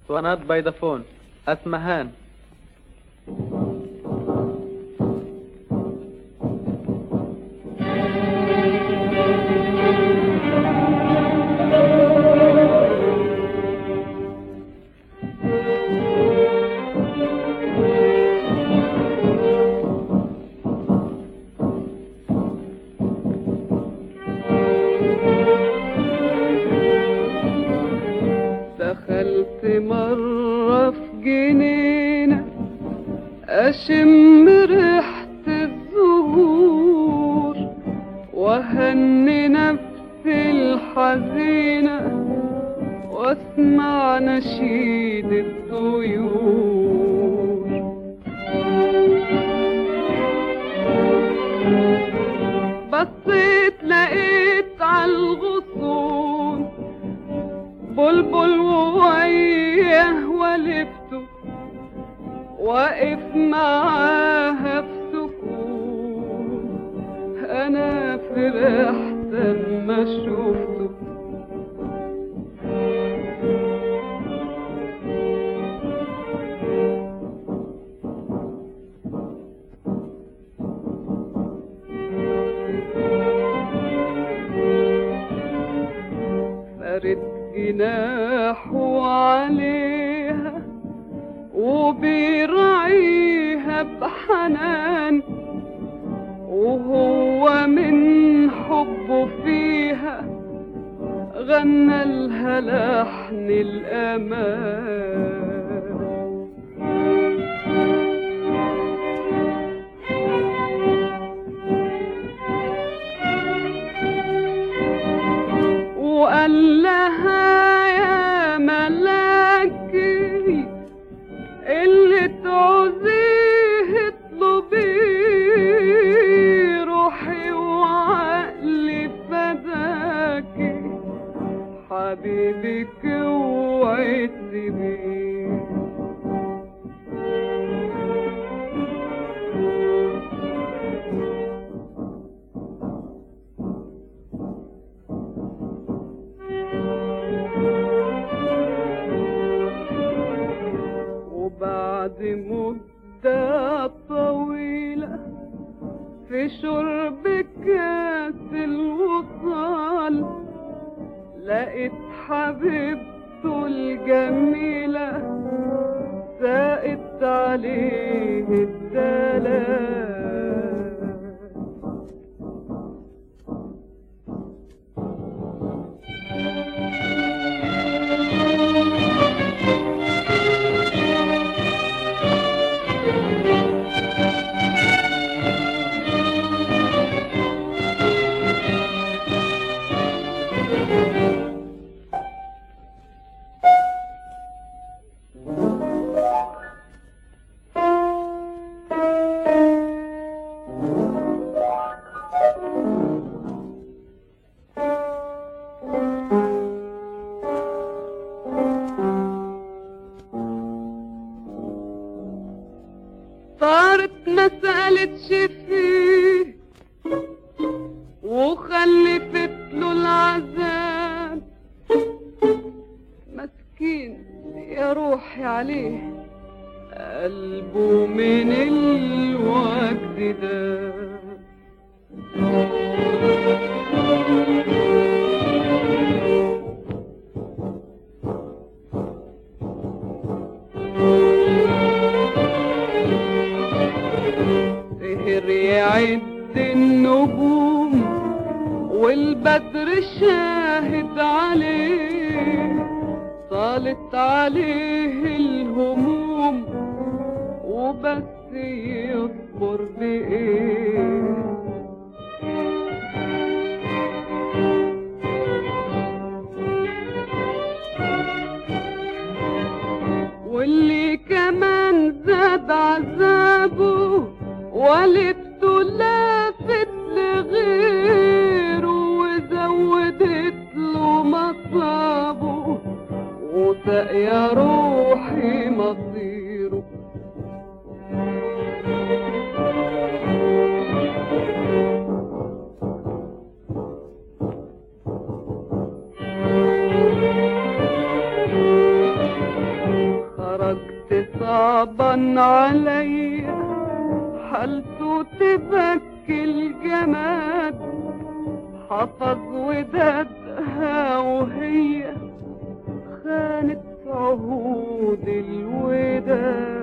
اسطوانات بيضافون أسمهان. دخلت مرة في جنينة أشم ريحة الزهور وهني نفسي الحزينة واسمع نشيد الطيور. بصيت لقيت عالغصون بلبل وويه ولفته واقف معاها في سكون. انا فرحت اما شفته فرد جناحه عليها وبيرعيها بحنان وهو من حبه فيها غنى لها لحن الأمان. وقال لها يا ملاكي اللي تعوزيه اطلبيه روحي وعقلي فداكي حبيبك اوعي تسيبيه. بعد مدة طويلة في شرب كاس الوصال لقيت حبيبته الجميلة ساقت عليه الدلال. صارت ما سألتش فيه وخلفت له العذاب. مسكين يا روحي عليه قلبه من الوجد ده. سهر يعد النجوم والبدر شاهد عليه طالت عليه الهموم وبس يصبر بإيه. واللي كمان زاد عذابه ولدته لافت لغيره وزودت له مصابه وساق يا روحي مصيره. صعبا عليا، حالته تبكي الجماد، حفظ ودادها وهي خانت عهود الوداد.